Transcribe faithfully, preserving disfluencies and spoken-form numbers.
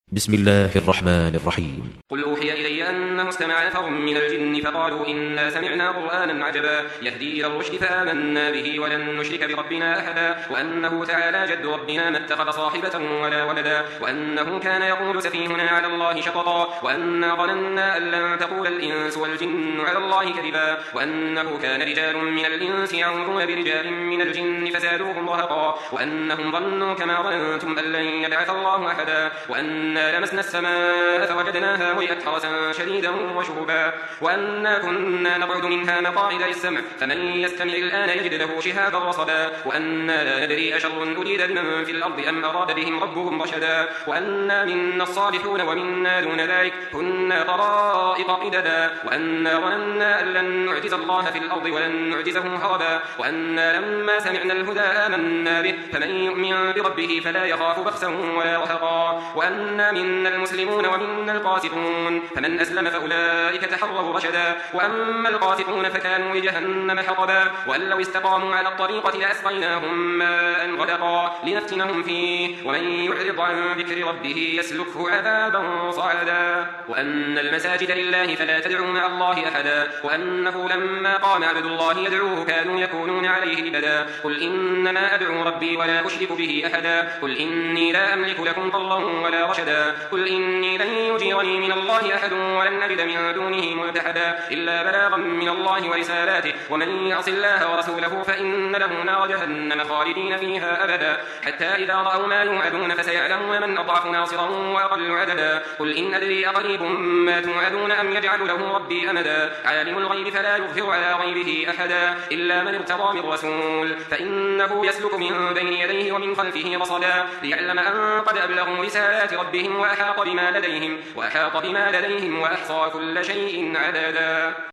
بسم الله الرحمن الرحيم. قل أوحي إلي أنه استمع نفر من الجن فقالوا إنا سمعنا قرآنا عجبا يهدي إلى الرشد فآمنا به ولن نشرك بربنا أحدا وأنه تعالى جد ربنا ما اتخذ صاحبة ولا ولدا وأنه كان يقول سفيهنا على الله شططا وأنا ظننا أن لن تقول الإنس والجن على الله كذبا وأنه كان رجال من الإنس يعوذون برجال من الجن فزادوهم رهقا وأنهم ظنوا كما ظننتم أن لن يبعث الله أحدا وأنا لمسنا السماء فوجدناها ملئت حرسا شديدا وشهبا وأنا كنا نقعد منها مقاعد للسمع فمن يستمع الآن يجد له شهابا رصدا وأنا لا ندري أشر أريد بمن في الأرض أم أراد بهم ربهم رشدا وأنا منا الصالحون ومنا دون ذلك كنا طرائق قددا وأنا ظننا أن لن نعجز الله في الأرض ولن نعجزه هربا وأنا لما سمعنا الهدى آمنا به فمن يؤمن بربه فلا يخاف بخسا ولا رهقا وأنا منا المسلمون ومنا القاسطون فمن أسلم فأولئك تحروا رشدا وأما القاسطون فكانوا لجهنم حطبا وأن لو استقاموا على الطريقة لأسقيناهم ماء غدقا لنفتنهم فيه ومن يعرض عن ذكر ربه يسلكه عذابا صعدا وأن المساجد لله فلا تدعوا مع الله أحدا وأنه لما قام عبد الله يدعوه كانوا يكونون عليه لبدا قل إنما أدعو ربي ولا أشرك به أحدا قل إني لا أملك لكم ضرا ولا رشدا قل إني لن يجيرني من الله أحد ولن أجد من دونه ملتحدا إلا بلاغا من الله ورسالاته ومن يعص الله ورسوله فإن له نار جهنم خالدين فيها أبدا حتى إذا رأوا ما يوعدون فسيعلمون من أضعف ناصرا وأقل عددا قل إن أدري أقريب ما توعدون أم يجعل له ربي أمدا عالم الغيب فلا يظهر على غيبه أحدا إلا من ارتضى من رسول فإنه يسلك من بين يديه ومن خلفه رصدا ليعلم أن قد أبلغوا رسالات ربهم وأحاط بما لديهم وأحاط بما لديهم وأحصى كل شيء عددا.